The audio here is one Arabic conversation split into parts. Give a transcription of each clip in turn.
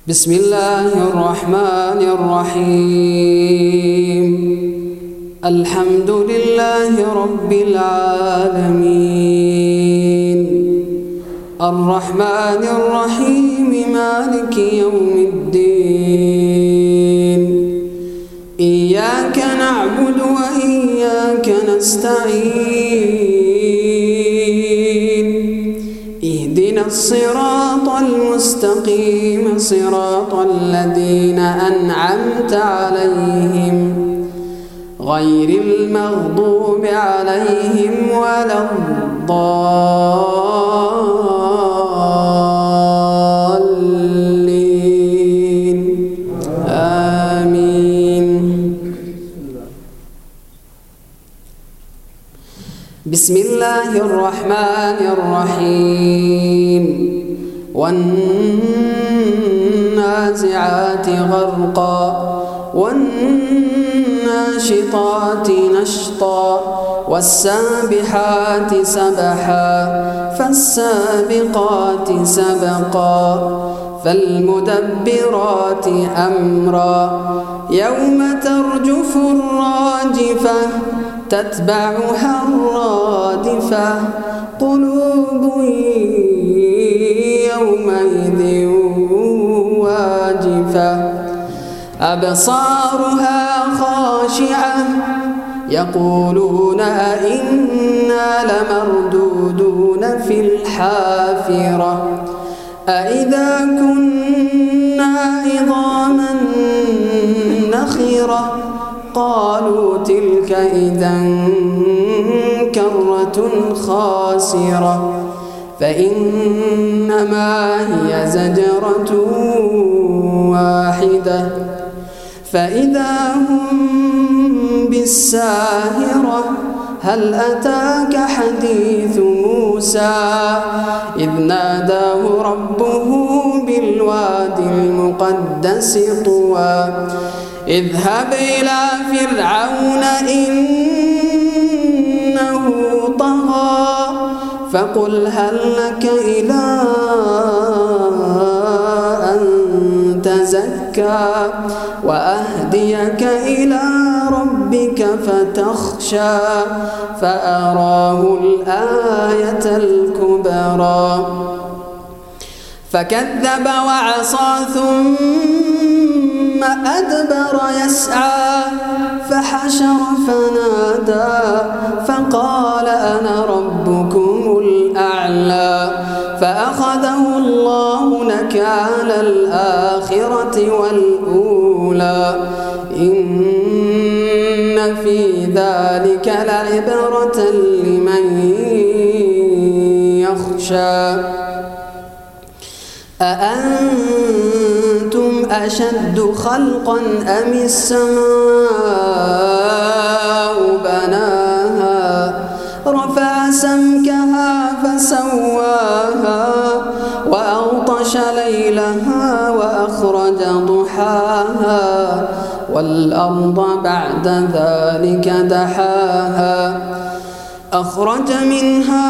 بسم الله الرحمن الرحيم. الحمد لله رب العالمين، الرحمن الرحيم، مالك يوم الدين. إياك نعبد وإياك نستعين، اهدنا الصراط المستقيم، صراط الذين أنعمت عليهم غير المغضوب عليهم ولا الضالين، آمين. بسم الله الرحمن الرحيم. والنازعات غرقا، والناشطات نشطا، والسابحات سبحا، فالسابقات سبقا، فالمدبرات أمرا. يوم ترجف الراجفة، تتبعها الرادفة، قلوب يومئذ واجفة، أبصارها خاشعة، يقولون أئنا لمردودون في الحافرة، أئذا كنا عظاما نخرة. قالوا تلك إذا كرة خاسرة، فإنما هي زجرة واحدة، فإذا هم بالساهرة. هل أتاك حديث موسى إذ ناداه ربه بالوادي المقدس طوى، اذهب إلى فرعون إنه طغى، فقل هل لك إلى أن تزكى وأهديك إلى ربك فتخشى. فأراه الآية الكبرى، فكذب وعصى ثم أدبر يسعى، فحشر فنادى، فقال أنا ربكم الأعلى. فأخذه الله نكال الآخرة والأولى، إن في ذلك لعبرة لمن يخشى. أأنتم أشد خلقا أم السماء بناها، رفع سمكها فسواها، وأغطش ليلها وأخرج ضحاها، والأرض بعد ذلك دحاها، أخرج منها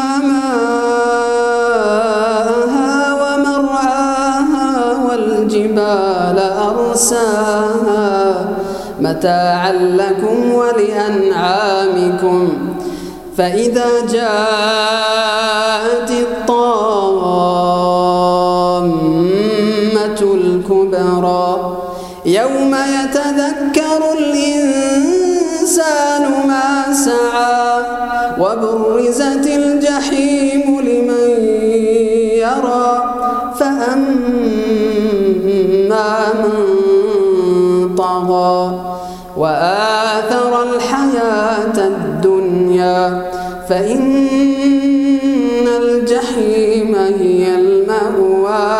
ماءها ومرعاها، والجبال أرساها، متاعا لكم ولأنعامكم. فإذا جاءت الطامة الكبرى، يوم يتذكر الإنسان ما سعى، وبرزت الجحيم لمن يرى، فأما من طغى وآثر الحياة الدنيا، فإن الجحيم هي المأوى.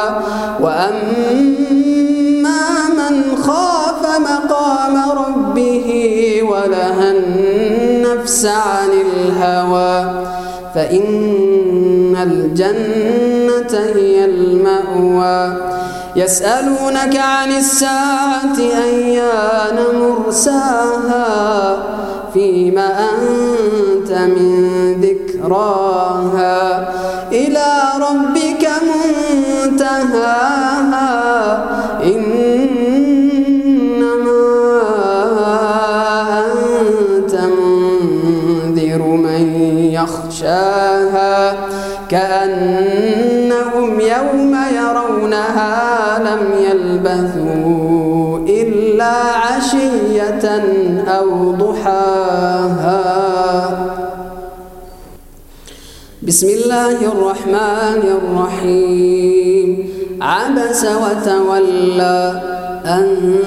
وأما من خاف مقام ربه ونهى النفس عن الهوى، فإن الجنة هي المأوى. يسألونك عن الساعة أيان مرساها، فيما أنت من ذكراها، إلى ربك منتهاها، لم يلبثوا إلا عشية أو ضحاها. بسم الله الرحمن الرحيم. عبس وتولى أن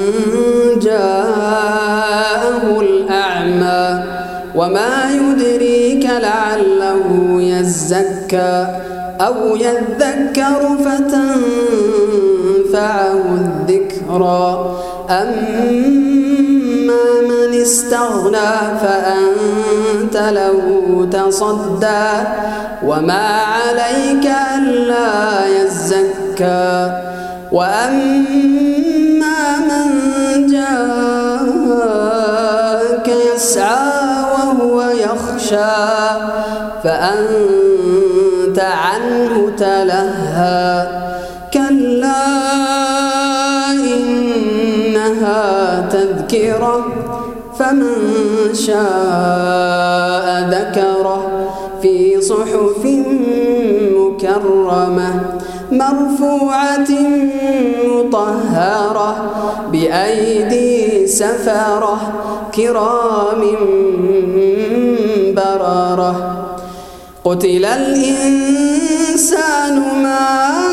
جاءه الأعمى وما يدريك لعله يزكى أو يذكر فتنفعه الذكرى. أما من استغنى فأنت له تصدى وما عليك ألا يزكى. وأما من جاءك يسعى وهو يخشى فأنت عنه تلهى. كلا إنها تذكرة فمن شاء ذكره في صحف مكرمة مرفوعة مطهرة بأيدي سفرة كرام بررة. قتل الإنسان ما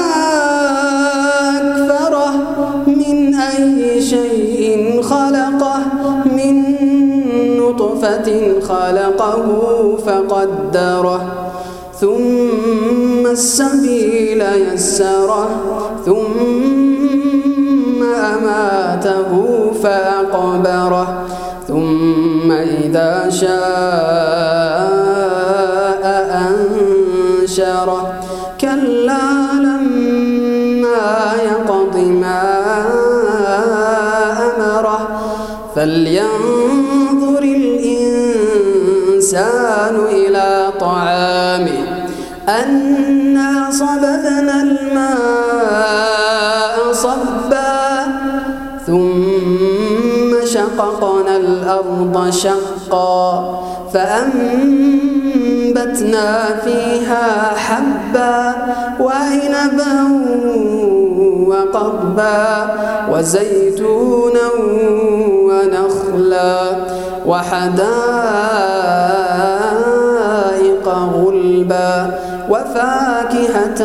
أكفره من أي شيء خلقه من نطفة خلقه فقدره ثم السبيل يسره ثم أماته فأقبره ثم إذا شاء أنشره. كلا لما يقض ما أمره فلينظر الإنسان إلى طعامه أنا صببنا الماء صبا ثم شققنا الأرض شقا فأنبتنا فيها حبا وعنبا وقضبا وزيتونا ونخلا وحدائق غلبا وفاكهة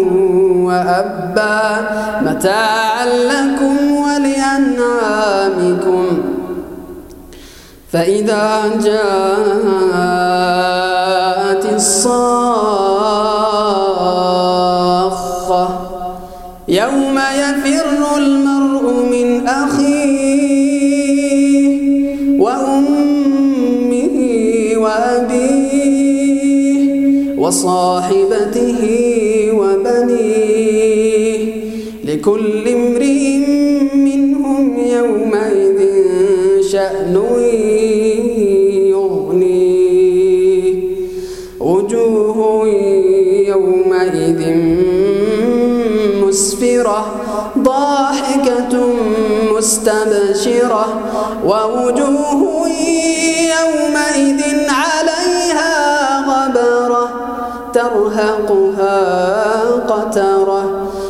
وأبا متاعا لكم ولأنعامكم. فإذا جاءت الصاخة يوم يفر المرء من أخيه وأمه وأبيه وصاحبته وبنيه لكل امرئ منهم يومئذ شأن يغنيه. وجوه يومئذ مسفرة ضاحكة مستبشرة ووجوه يومئذ عليها غبرة ترهقها قترة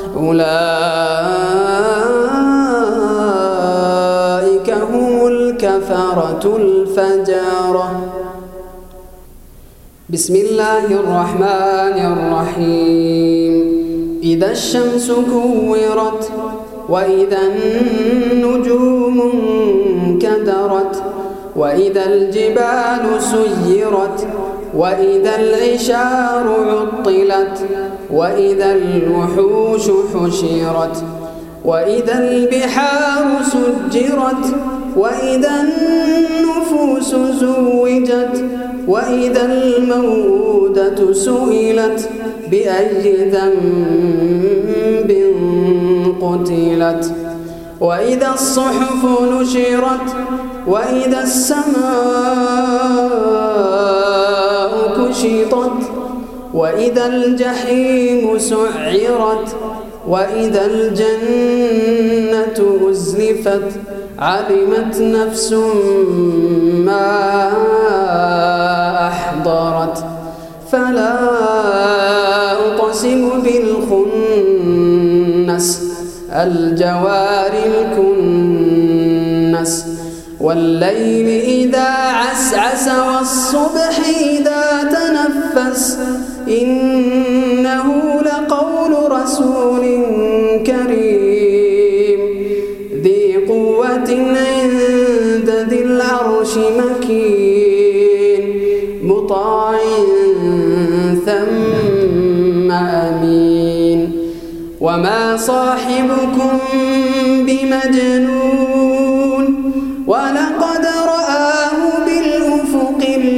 أولئك هم الكفرة الفجرة. بسم الله الرحمن الرحيم. إذا الشمس كورت وإذا النجوم انكدرت وإذا الجبال سيرت وإذا العشار عطلت وإذا الوحوش حشرت وإذا البحار سجرت وإذا النفوس زوجت وإذا الموءودة سئلت بأي ذنب قتلت وإذا الصحف نشرت وإذا السماء كشطت وإذا الجحيم سعرت وإذا الجنة أزلفت علمت نفس ما أحضرت فلا أقسم بالخنس الجوار الكنس والليل إذا عسعس والصبح إذا تنفس إنه لقول رسول كريم ذي قوة عند ذي العرش مكين مطاع ثم أمين وما صاحبكم بمجنون ولقد رآه بالأفق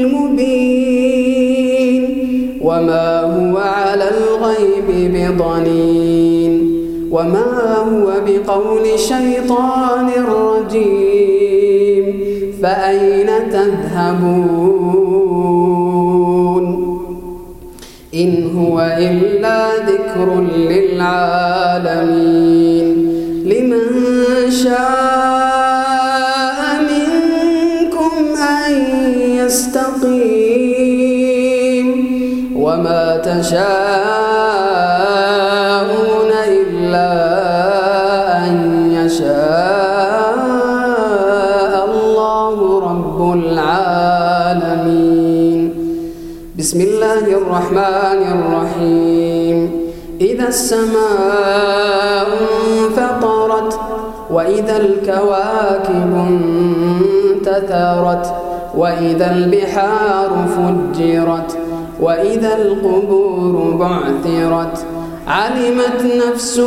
المبين وما هو على الغيب بضنين وما هو بقول شيطان رجيم فأين تذهبون إن هو إلا ذكر للعالمين لمن شاء منكم أن يستقيم وما تشاءون إلا أن يشاء الله رب العالمين بسم الله الرحمن الرحيم إذا السماء انفطرت وإذا الكواكب انتثرت وإذا البحار فجرت وإذا القبور بعثرت علمت نفس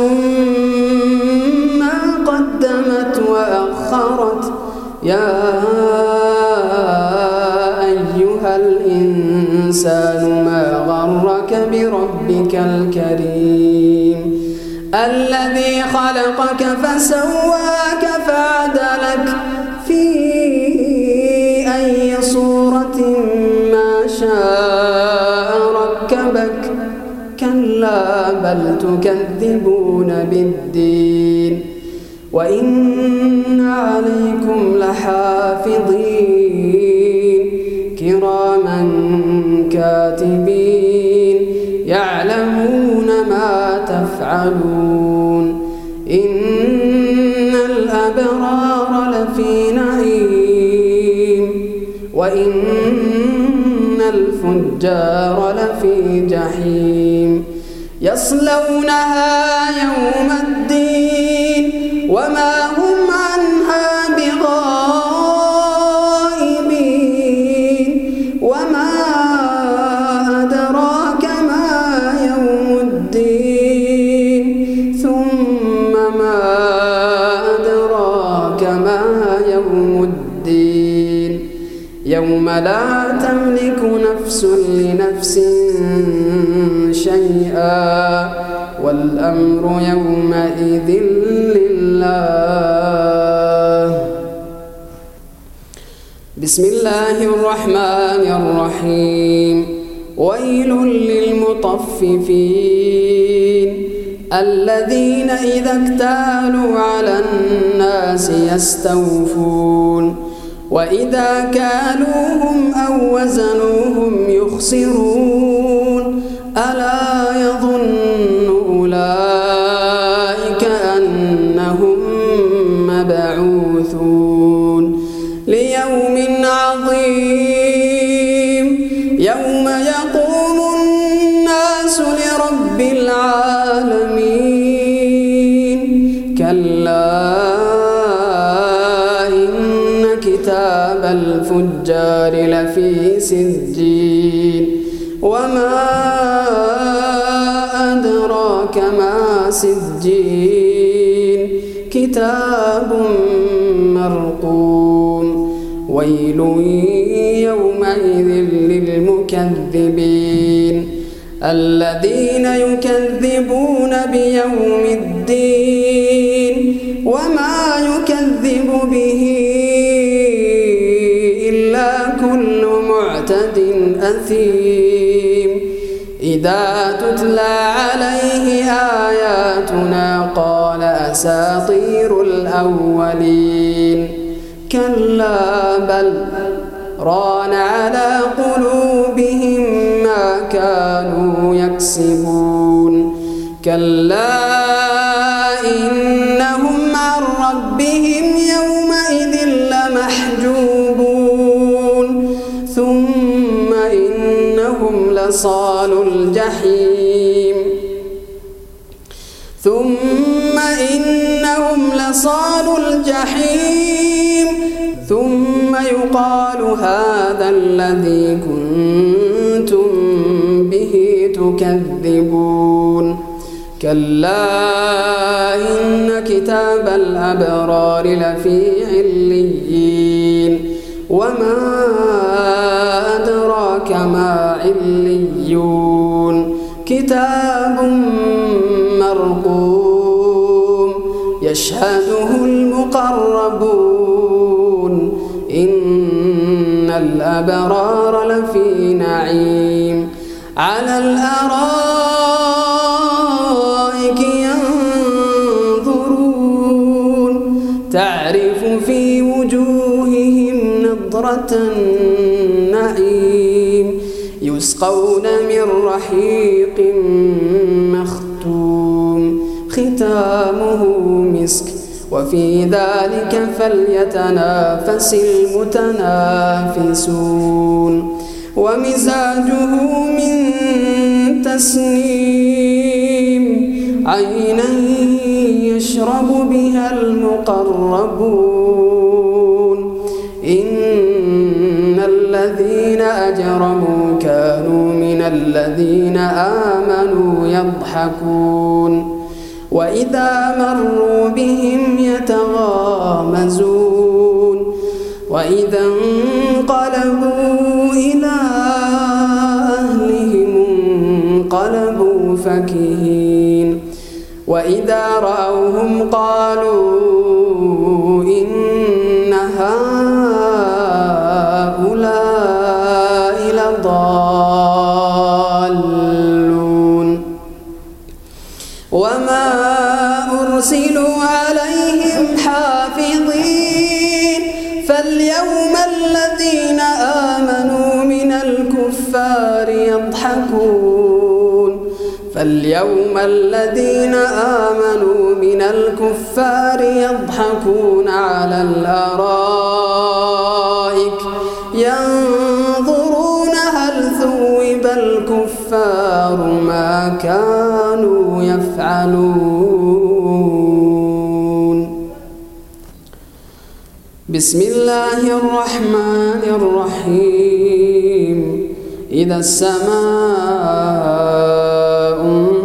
ما قدمت وأخرت يا أيها الإنسان ما غرك بربك الكريم الذي خلقك فسواك فعدلك في أي صورة ما شاء ركبك كلا بل تكذبون بالدين وإن عليكم لحافظين كراما كاتبين يعلمون ما تفعلون إن الأبرار لفي نعيم وإن الفجار لفي جحيم يصلونها يوم الدين وما هم عنها بغائبين وما أدراك ما يوم الدين ثم ما أدراك ما يوم الدين يوم لا تملك نفس لنفس شيئا والأمر يومئذ لله بسم الله الرحمن الرحيم ويل للمطففين الذين إذا اكتالوا على الناس يستوفون وإذا كالوهم أو وزنوهم يخسرون ألا يظن أولئك أنهم مبعوثون ليوم عظيم يوم يقوم الناس لرب العالمين كلا إن كتاب الفجار لفي سجين وما أدراك ما سجين كتاب مرقوم ويل يومئذ للمكذبين الذين يكذبون بيوم الدين وما يكذب به إلا كل معتد أثيم إذا تتلى عليه آياتنا قال أساطير الأولين كلا بل ران على قلوبهم ما كانوا يكسبون كلا إن ثم إنهم لصالوا الجحيم ثم يقال هذا الذي كنتم به تكذبون كلا إن كتاب الأبرار لفي عليين وما أدراك ما عليون كتاب مرقوم يشهده المقربون إن الأبرار لفي نعيم على الأرائك ينظرون تعرف في وجوههم نضرة النعيم يسقون من رحيق مختوم ختامه مسك وفي ذلك فليتنافس المتنافسون ومزاجه من تسنيم عينا يشرب بها المقربون إن الذين أجرموا كانوا من الذين آمنوا يضحكون وإذا مروا بهم يتغامزون وإذا انقلبوا إلى أهلهم انقلبوا فكهين وإذا رأوهم قالوا إن هؤلاء لضالون وما أرسلوا عليهم حافظين فاليوم الذين آمنوا من الكفار يضحكون فاليوم الذين آمنوا من الكفار يضحكون على الأرائك ينظرون هل ثوب الكفار ما كانوا يفعلون بسم الله الرحمن الرحيم إذا السماء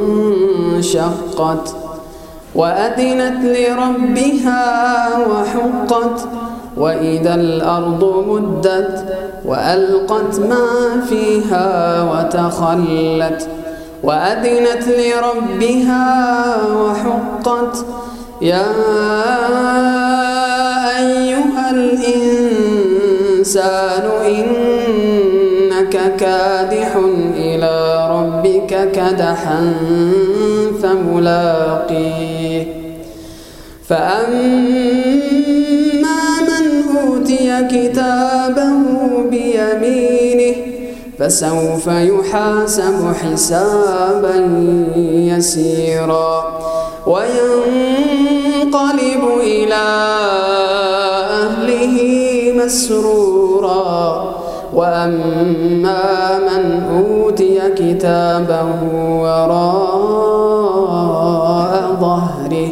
انشقت وأذنت لربها وحقت وإذا الأرض مدت وألقت ما فيها وتخلت وأذنت لربها وحقت يا أيها الإنسان إنك كادح إلى ربك كدحا فملاقيه فأما من أوتي كتابه بيمينه فسوف يحاسب حسابا يسيرا وينقلب إلى أهله مسرورا وأما من أوتي كتابه وراء ظهره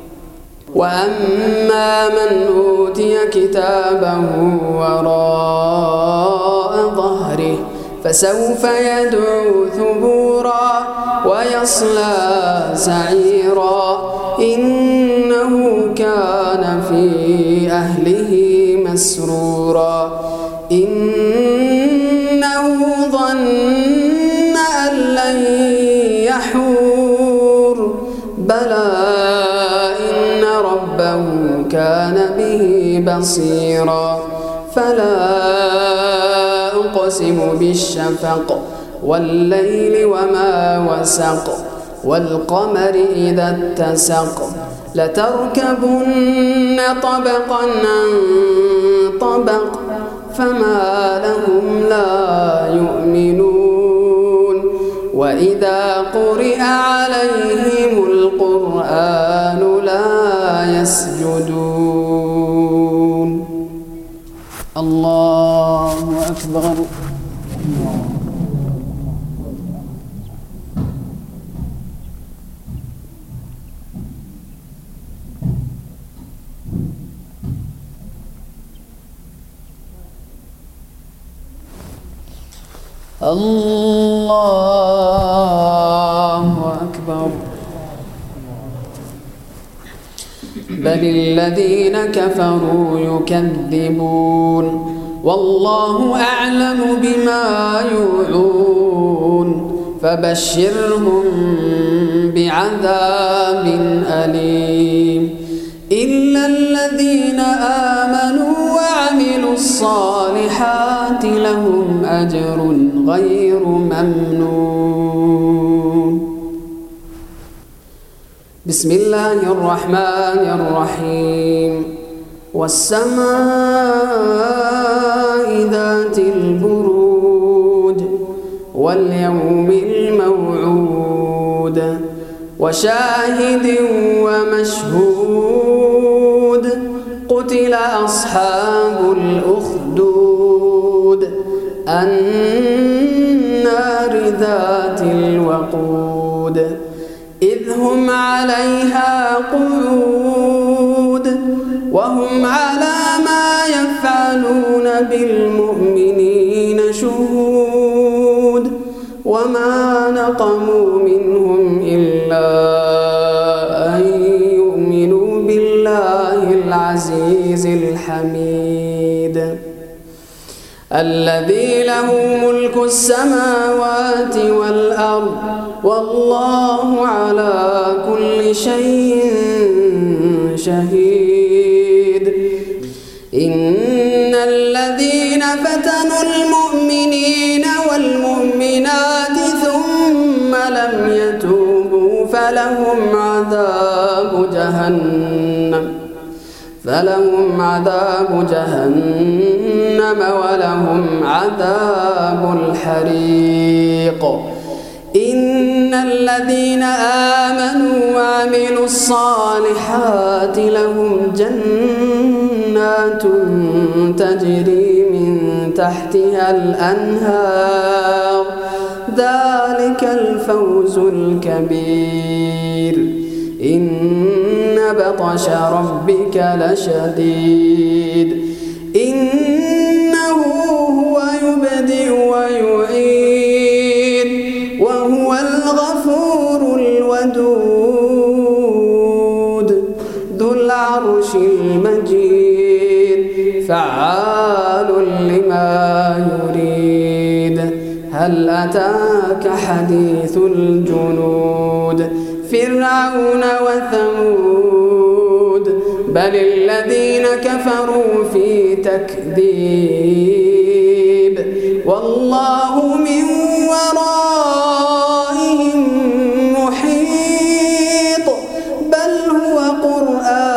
فسوف يدعو ثبورا ويصلى سعيرا إنه كان في أهله مسرورا إنه ظن أن لن يحور بلى إن ربه كان به بصيرا فلا أقسم بالشفق والليل وما وسق والقمر إذا اتسق لتركبن طبقا عن طبق فما لهم لا يؤمنون وإذا قرئ عليهم القرآن لا يسجدون الله أكبر. الله أكبر. بل الذين كفروا يكذبون والله أعلم بما يوعون فبشرهم بعذاب أليم إلا الذين آمنوا وعملوا الصالحات لهم أجر غير ممنون. بسم الله الرحمن الرحيم والسماء ذات البروج واليوم الموعود وشاهد ومشهود قتل أصحاب الأخدود النار ذات الوقود إذ هم عليها قعود وهم على ما يفعلون بالمؤمنين شهود وما نقموا منهم إلا أن يؤمنوا بالله العزيز الحميد الذي له ملك السماوات والأرض والله على كل شيء شهيد. إن الذين فتنوا المؤمنين والمؤمنات ثم لم يتوبوا فلهم عذاب جهنم ولهم عذاب الحريق. إن الذين آمنوا وعملوا الصالحات لهم جنات تجري من تحتها الأنهار ذلك الفوز الكبير. إن بطش ربك لشديد إنه هو يبدئ ويعيد وهو الغفور الودود ذو العرش المجيد فعال لما يريد. هل أتاك حديث الجنود فرعون وثمود بل الذين كفروا في تكذيب والله من ورائهم محيط بل هو قرآن